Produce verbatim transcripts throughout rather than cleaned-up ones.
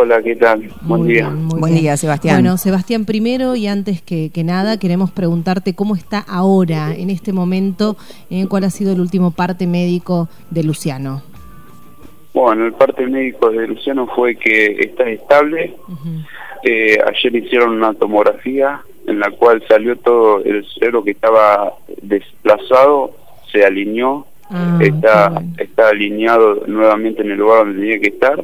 Hola, ¿qué tal? Buen Muy día. bien, muy Buen bien. día, Sebastián. Bueno, Sebastián, primero y antes que, que nada, queremos preguntarte cómo está ahora, en este momento, eh, cuál ha sido el último parte médico de Luciano. Bueno, el parte médico de Luciano fue que está estable. Uh-huh. eh, ayer hicieron una tomografía en la cual salió todo el cerebro que estaba desplazado, se alineó, Ah, está, bueno. está alineado nuevamente en el lugar donde tenía que estar.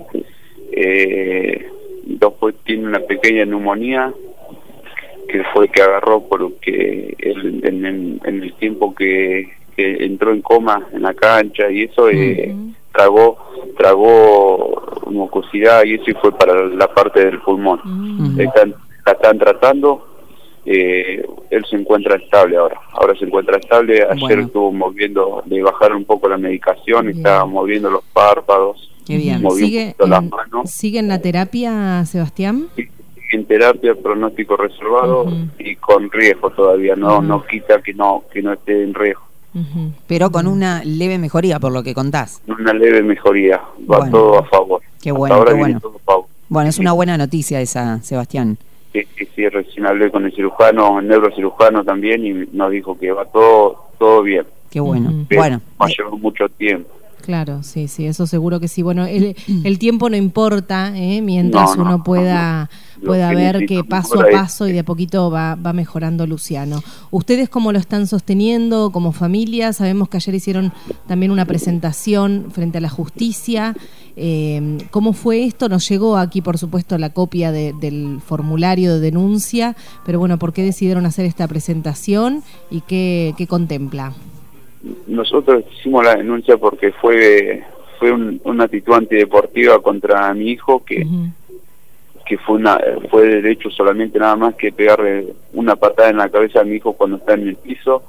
Eh, después tiene una pequeña neumonía que fue que agarró porque él, en, en, en el tiempo que, que entró en coma en la cancha y eso, eh, Uh-huh. tragó tragó mucosidad y eso y fue para la parte del pulmón. Uh-huh. Están, la están tratando. Eh, él se encuentra estable ahora, ahora se encuentra estable. Ayer Bueno. estuvo moviendo, le bajaron un poco la medicación, Bien. estaba moviendo los párpados, Qué bien. movió un ¿Sigue poquito las en, manos. ¿Sigue en la terapia, Sebastián? Sí, en terapia, pronóstico reservado. Uh-huh. Y con riesgo todavía, no Uh-huh. no quita que no que no esté en riesgo. Uh-huh. Pero con una leve mejoría, por lo que contás. Una leve mejoría, va Bueno. todo a favor. Qué Hasta bueno, ahora qué viene bueno. todo a favor. Bueno, es una buena noticia esa, Sebastián. Sí, sí, sí, recién hablé con el cirujano, el neurocirujano también, y nos dijo que va todo todo bien. Qué bueno. Ujú. Pero Bueno, va a eh, llevar mucho tiempo. Claro, sí, sí, eso seguro que sí. Bueno, el, el tiempo no importa, ¿eh? Mientras No, no, uno pueda, no. pueda Lo que ver que necesito paso a ahora es- paso y de a poquito va, va mejorando Luciano. ¿Ustedes cómo lo están sosteniendo como familia? Sabemos que ayer hicieron también una presentación frente a la justicia. Eh, ¿Cómo fue esto? Nos llegó aquí, por supuesto, la copia de, del formulario de denuncia, pero bueno, ¿por qué decidieron hacer esta presentación y qué, qué contempla? Nosotros hicimos la denuncia porque fue fue un, una actitud antideportiva contra mi hijo que Uh-huh. que fue una fue de hecho solamente nada más que pegarle una patada en la cabeza a mi hijo cuando está en el piso.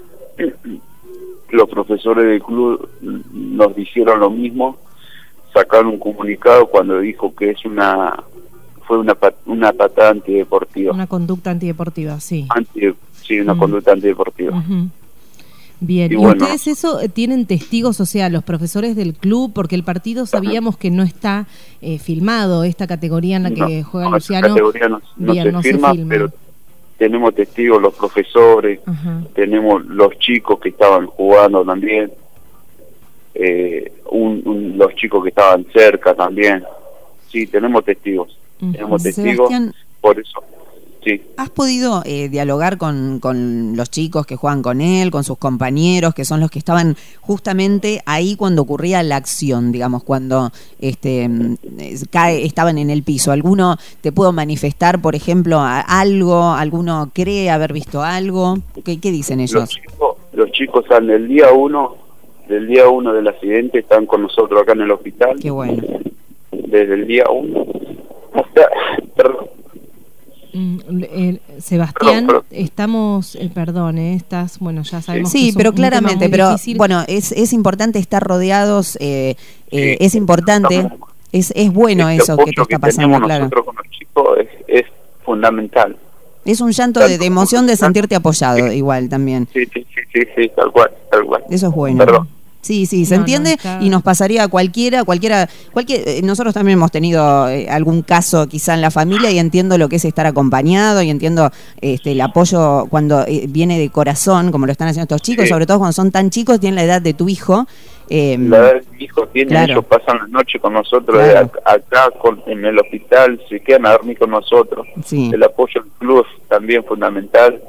Los profesores del club nos dijeron lo mismo, sacaron un comunicado cuando dijo que es una fue una pat- una patada antideportiva. Una conducta antideportiva, sí. Anti, sí, una Mm. conducta antideportiva. Ujú. Bien, Y ¿y bueno. ustedes eso eh, tienen testigos, o sea, los profesores del club? Porque el partido sabíamos que no está eh, filmado, esta categoría en la que No, juega no, esa Luciano. categoría no, no bien, se no se firma, filma. pero tenemos testigos, los profesores, Ajá. tenemos los chicos que estaban jugando también, eh, un, un- los chicos que estaban cerca también. Sí, tenemos testigos, Ujú. tenemos testigos, Sebastián, por eso, sí. ¿has podido eh, dialogar con, con los chicos que juegan con él, con sus compañeros, que son los que estaban justamente ahí cuando ocurría la acción, digamos, cuando este mm, eh, cae, estaban en el piso? ¿Alguno te pudo manifestar, por ejemplo, a- algo? ¿Alguno cree haber visto algo? ¿Qué, qué dicen Los ellos? chicos, los chicos están del día uno, del día uno del accidente, están con nosotros acá en el hospital. Qué bueno. Desde el día uno hasta, perdón, Mm, eh, Sebastián, Perdón, perdón. estamos, eh, perdón, eh, estás, bueno, ya sabemos que Sí, es un- pero un tema claramente, muy pero difícil. bueno, es, es importante estar rodeados, eh, eh, Sí, es importante, estamos- es, es bueno este eso que te apoyo está pasando, tenemos claro. nosotros con los chicos es, es fundamental. Es un llanto de, de emoción de sentirte apoyado Sí. igual también. Sí, sí, sí, sí, sí, tal cual, tal cual. Eso es bueno. Perdón. Sí, sí, se No, no, entiende está- y nos pasaría a cualquiera, cualquiera, cualquier, eh, nosotros también hemos tenido eh, algún caso quizá en la familia y entiendo lo que es estar acompañado y entiendo este el apoyo cuando eh, viene de corazón, como lo están haciendo estos chicos, Sí. sobre todo cuando son tan chicos, tienen la edad de tu hijo. eh, La edad de mi hijo tiene, claro. ellos pasan la noche con nosotros, Claro. de ac- acá con, en el hospital, se quedan a dormir con nosotros. Sí. El apoyo del club es también fundamental.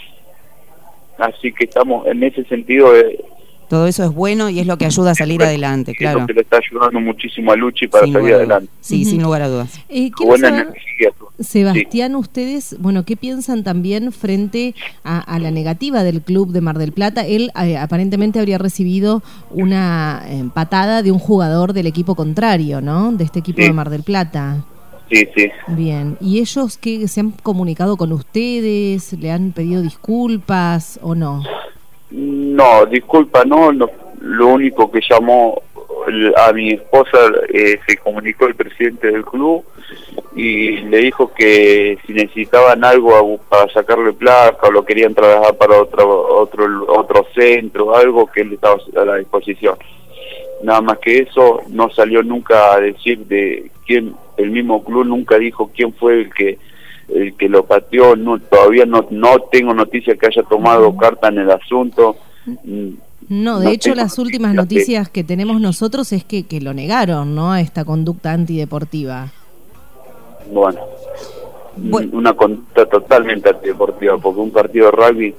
Así que estamos en ese sentido, de, Todo eso es bueno y es lo que ayuda a salir bueno, adelante, es claro. lo que le está ayudando muchísimo a Luchi para Sin salir lugar a dudas. adelante. Sí, Ujú. sin lugar a dudas. Eh, quiero Buena saber, energía. tú. Sebastián, ustedes, bueno, ¿qué piensan también frente a, a la negativa del club de Mar del Plata? Él eh, aparentemente habría recibido una eh, patada de un jugador del equipo contrario, ¿no? De este equipo Sí. de Mar del Plata. Sí, sí. Bien. ¿Y ellos qué se han comunicado con ustedes? ¿Le han pedido disculpas o no? No, disculpa, no, no, lo único que llamó el- a mi esposa, eh, se comunicó el presidente del club y le dijo que si necesitaban algo a- para sacarle placa o lo querían trabajar para otro otro otro centro, algo, que él estaba a la disposición. nada más que eso. No salió nunca a decir de quién, el mismo club nunca dijo quién fue el que el que lo pateó. No, todavía no no tengo noticia que haya tomado carta en el asunto. No, de no hecho las últimas de... noticias que tenemos nosotros es que, que lo negaron, ¿no? A esta conducta antideportiva. Bueno, bueno, una conducta totalmente antideportiva, porque un partido de rugby,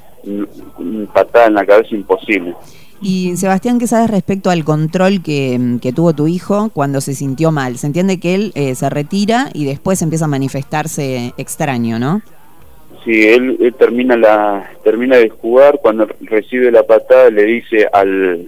patada en la cabeza, imposible. Y Sebastián, ¿qué sabes respecto al control que, que tuvo tu hijo cuando se sintió mal? Se entiende que él eh, se retira y después empieza a manifestarse extraño, ¿no? Sí, él, él termina la termina de jugar, cuando recibe la patada le dice al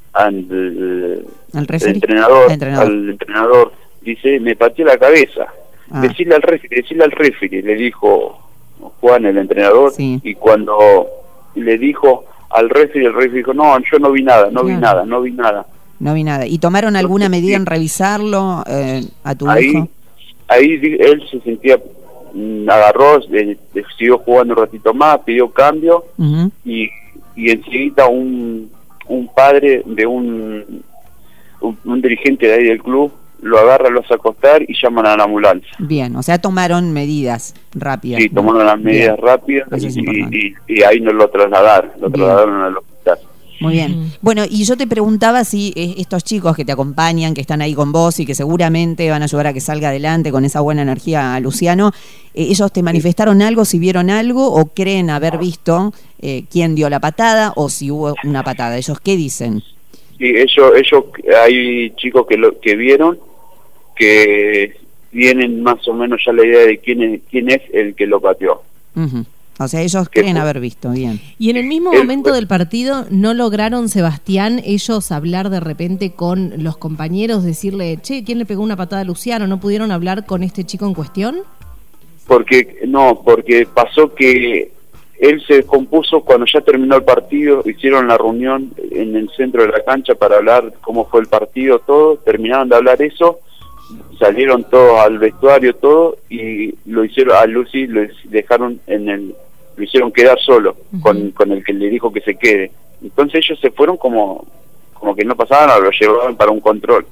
al, ¿Al al entrenador, entrenador, al entrenador, dice, me pateé la cabeza. Ah. Decirle al referee, decirle al referee, le dijo Juan, el entrenador, sí. Y cuando le dijo al referee, el referee dijo, no, yo no vi nada, no vi Claro. nada, no vi nada. No vi nada. ¿Y tomaron alguna Entonces, medida sí. en revisarlo eh, a tu ahí, hijo? Ahí él se sentía, mm, agarró, eh, siguió jugando un ratito más, pidió cambio, Uh-huh. y, y enseguida un, un padre de un, un, un dirigente de ahí del club lo agarra, lo hace acostar y llaman a la ambulancia. Bien, o sea, tomaron medidas rápidas. Sí, ¿no? tomaron las medidas Bien. rápidas Eso es y, importante. y, y ahí nos lo trasladaron, lo Bien. trasladaron al hospital. Muy bien. Ujú. Bueno, y yo te preguntaba si eh, estos chicos que te acompañan, que están ahí con vos y que seguramente van a ayudar a que salga adelante con esa buena energía, Luciano, eh, ¿ellos te manifestaron algo, si vieron algo o creen haber visto eh, quién dio la patada o si hubo una patada? ¿Ellos qué dicen? Sí, ellos, ellos, hay chicos que lo que vieron, que tienen más o menos ya la idea de quién es, quién es el que lo pateó. Uh-huh. O sea, ellos ¿Qué creen fue? haber visto, bien. Y en el mismo Él momento fue- del partido, ¿no lograron, Sebastián, ellos hablar de repente con los compañeros, decirle, che, ¿quién le pegó una patada a Luciano? ¿No pudieron hablar con este chico en cuestión? Porque, no, porque pasó que él se descompuso cuando ya terminó el partido, hicieron la reunión en el centro de la cancha para hablar cómo fue el partido, todo, terminaron de hablar eso, salieron todos al vestuario, todo, y lo hicieron, a Lucy lo dejaron en el, lo hicieron quedar solo, Ujú. con, con el que le dijo que se quede. Entonces ellos se fueron como, como que no pasaban nada, lo llevaban para un control.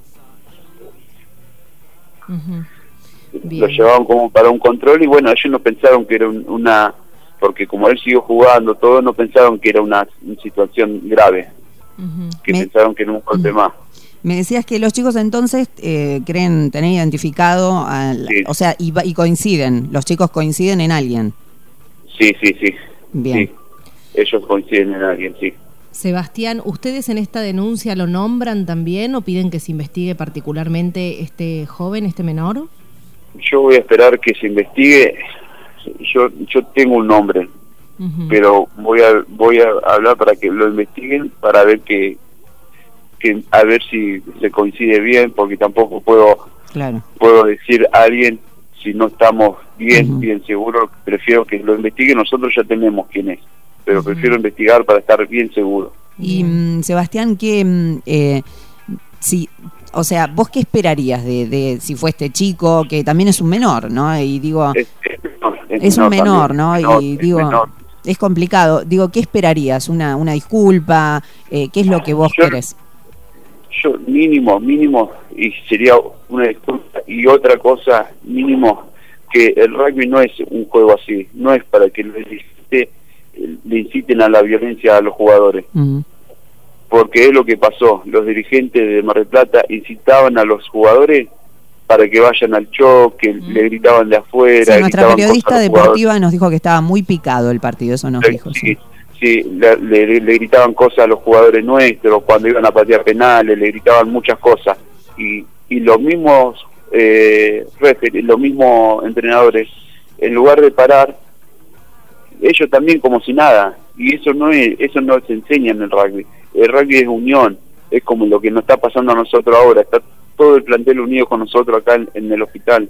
Ujú. Bien. Lo llevaban como para un control y bueno, ellos no pensaron que era un- una, porque como él siguió jugando todo, no pensaron que era una, una situación grave, Ujú. que Me- pensaron que era un golpe más. Me decías que los chicos entonces eh, creen tener identificado, al, Sí. o sea, y, va- y coinciden, los chicos coinciden en alguien. Sí, sí, sí. Bien. Sí. Ellos coinciden en alguien, sí. Sebastián, ¿ustedes en esta denuncia lo nombran también o piden que se investigue particularmente este joven, este menor? Yo voy a esperar que se investigue. Yo yo tengo un nombre, Ujú. pero voy a voy a hablar para que lo investiguen, para ver que que a ver si se coincide bien, porque tampoco puedo Claro. puedo decir a alguien si no estamos bien, Ujú. bien seguros. Prefiero que lo investiguen, nosotros ya tenemos quién es, pero Ujú. prefiero investigar para estar bien seguro. Y mm, Sebastián, ¿qué, mm, eh, si, o sea, vos qué esperarías de, de si fue este chico, que también es un menor, ¿no? Y digo, Es, es menor, es un menor, también, ¿no? menor, Y es digo, menor. es complicado. Digo, ¿qué esperarías? ¿Una, una disculpa? Eh, ¿Qué es lo que vos Yo- querés? Yo mínimo, mínimo, y sería una disculpa, y otra cosa, mínimo, que el rugby no es un juego así, no es para que le, incite- le inciten a la violencia a los jugadores, Ujú. porque es lo que pasó, los dirigentes de Mar del Plata incitaban a los jugadores para que vayan al choque, Mm. le gritaban de afuera, Sí, nuestra gritaban periodista cosas a los jugadores. deportiva nos dijo que estaba muy picado el partido, eso nos dijo. Sí, Sí. sí, le, le- le gritaban cosas a los jugadores nuestros cuando iban a patear penales, le gritaban muchas cosas. Y, y los mismos eh, referees, los mismos entrenadores, en lugar de parar, ellos también como si nada. Y eso no es, eso no se enseña en el rugby. El rugby es unión, es como lo que nos está pasando a nosotros ahora. Está todo el plantel unido con nosotros acá en, en el hospital.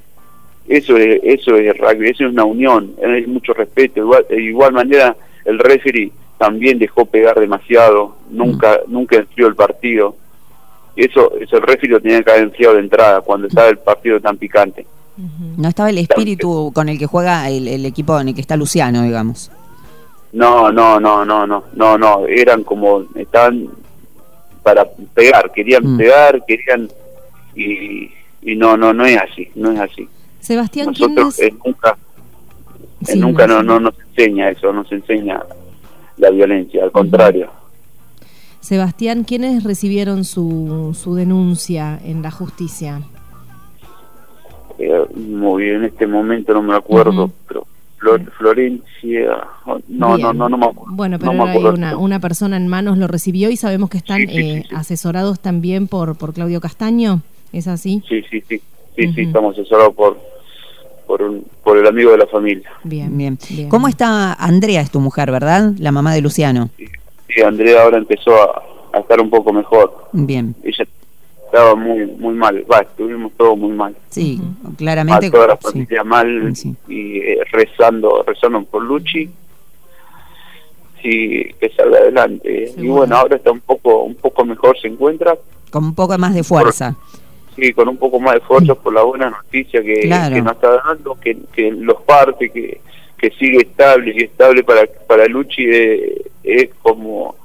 Eso es, eso es el rugby, eso es una unión, hay mucho respeto. Igual, de igual manera, el referee también dejó pegar demasiado, nunca mm. nunca enfrió el partido. Eso, eso el referee lo tenía que haber enfriado de entrada, cuando estaba el partido tan picante. Ujú. No estaba el espíritu con el que juega el, el equipo en el que está Luciano, digamos. No, no, no, no, no, no, no, eran como, estaban para pegar, querían Mm. pegar, querían y, y no, no, no es así, no es así. Sebastián, Nosotros ¿quiénes? eh, nunca, eh, Sí, nunca no, sí. no nos enseña eso, nos enseña la violencia, al contrario. Sebastián, ¿quiénes recibieron su, su denuncia en la justicia? Eh, muy bien, en este momento no me acuerdo, Ujú. pero Flor- Florencia, oh, no, no, Bien. no, no me acuerdo. Bueno, pero no me ahí acuerdo. una, una persona en manos lo recibió y sabemos que están Sí, sí, eh, sí, sí. asesorados también por, por Claudio Castaño, ¿es así? Sí, sí, sí, sí, sí, Ujú. estamos asesorados por, por, un, por el amigo de la familia. Bien, Bien. bien. ¿Cómo está Andrea, es tu mujer, verdad? La mamá de Luciano. Sí, sí, Andrea ahora empezó a, a estar un poco mejor. Bien. Ella estaba muy muy mal, va, estuvimos todos muy mal. Sí, Ujú. claramente. A toda la sí. familia mal Sí. y eh, rezando, rezando por Luchi y que salga adelante. Seguro. Y bueno, ahora está un poco un poco mejor, se encuentra, Con un poco más de fuerza. sí, con un poco más de fuerza por la buena noticia que, Claro. que nos está dando, que, que los parte, que, que sigue estable y estable para para Luchi eh, es como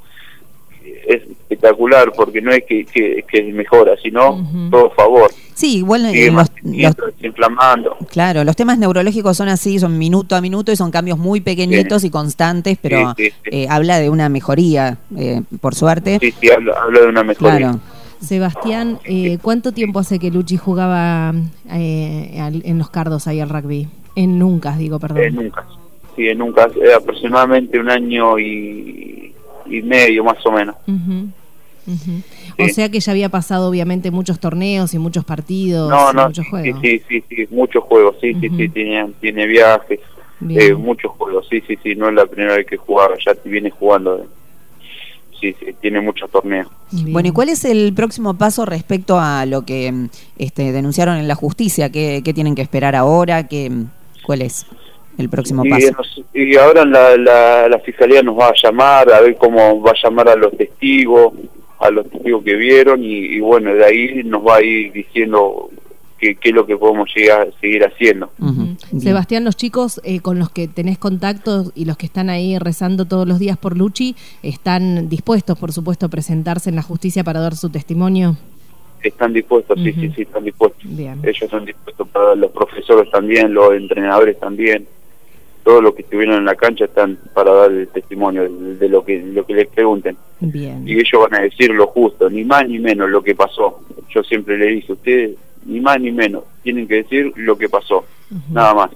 es espectacular porque no es que, que, que mejora, sino Ujú. todo favor. Sí, igual eh, Sigue los, los- manteniendo, desinflamando. claro, los temas neurológicos son así, son minuto a minuto y son cambios muy pequeñitos Sí. y constantes, pero Sí, sí, sí. eh, habla de una mejoría, eh, por suerte. Sí, sí, habla, habla de una mejoría. Claro. Sebastián, eh, ¿cuánto tiempo hace que Luchi jugaba eh, al- en los Cardos ahí al rugby? En Nuncas, digo, perdón. Eh, nunca. Sí, eh, nunca. Eh, aproximadamente un año y, y medio, más o menos. Ujú, ujú. O Sí. sea que ya había pasado obviamente muchos torneos y muchos partidos No, y no, muchos sí, juegos. sí, sí, sí, muchos juegos, sí, sí, Ujú. sí, tiene, tiene viajes, Bien. eh, muchos juegos, sí, sí, sí, no es la primera vez que jugaba, ya viene jugando, eh. sí, sí, tiene muchos torneos. Bien. Bueno, ¿y cuál es el próximo paso respecto a lo que mm, este, denunciaron en la justicia? ¿Qué, qué tienen que esperar ahora? ¿Qué, ¿Cuál es el próximo Y, paso? nos- y ahora la, la, la fiscalía nos va a llamar, a ver cómo va a llamar a los testigos, a los testigos que vieron, y, y bueno, de ahí nos va a ir diciendo qué qué es lo que podemos llegar seguir haciendo. Ujú, Ujú. bien. Sebastián, los chicos eh, con los que tenés contacto y los que están ahí rezando todos los días por Luchi, ¿están dispuestos, por supuesto, a presentarse en la justicia para dar su testimonio? Están dispuestos, sí, Ujú. sí, sí, están dispuestos. Bien. Ellos están dispuestos para los profesores también, los entrenadores también. Todos los que estuvieron en la cancha están para dar el testimonio de, de lo que lo que les pregunten. Bien. Y ellos van a decir lo justo, ni más ni menos lo que pasó. Yo siempre le dije, ustedes ni más ni menos, tienen que decir lo que pasó, Ujú. nada más.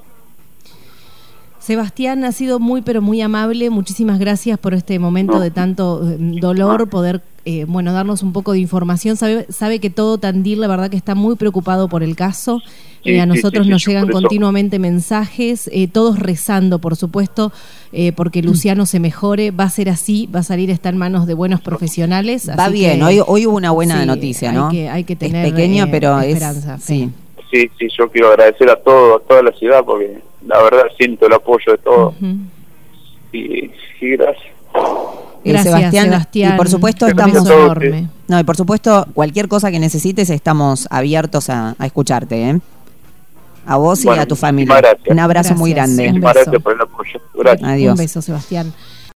Sebastián, ha sido muy pero muy amable. Muchísimas gracias por este momento No. de tanto eh, dolor, poder eh, bueno darnos un poco de información. Sabe, sabe que todo Tandil, la verdad que está muy preocupado por el caso. Sí, Eh, a sí, nosotros sí, sí, nos yo llegan por eso- continuamente mensajes, eh, todos rezando, por supuesto, eh, porque Luciano se mejore. Va a ser así, va a salir, está en manos de buenos profesionales. Va así bien, que- hoy, hoy hubo una buena sí, noticia, hay ¿no? que- hay que tener, es pequeña, eh, pero esperanza, es... sí. Sí, sí, yo quiero agradecer a todo, a toda la ciudad, porque la verdad siento el apoyo de todos. Ujú. y, y gracias. Eh, Gracias, Sebastián, Sebastián. y por supuesto Un estamos... beso enorme. No, y por supuesto, cualquier cosa que necesites, estamos abiertos a, a escucharte, ¿eh? A vos y Bueno, a tu muchísimas familia. gracias. Un abrazo muy Gracias. grande. Un Muchísimas beso. gracias por el apoyo. Gracias. Adiós. Un beso, Sebastián.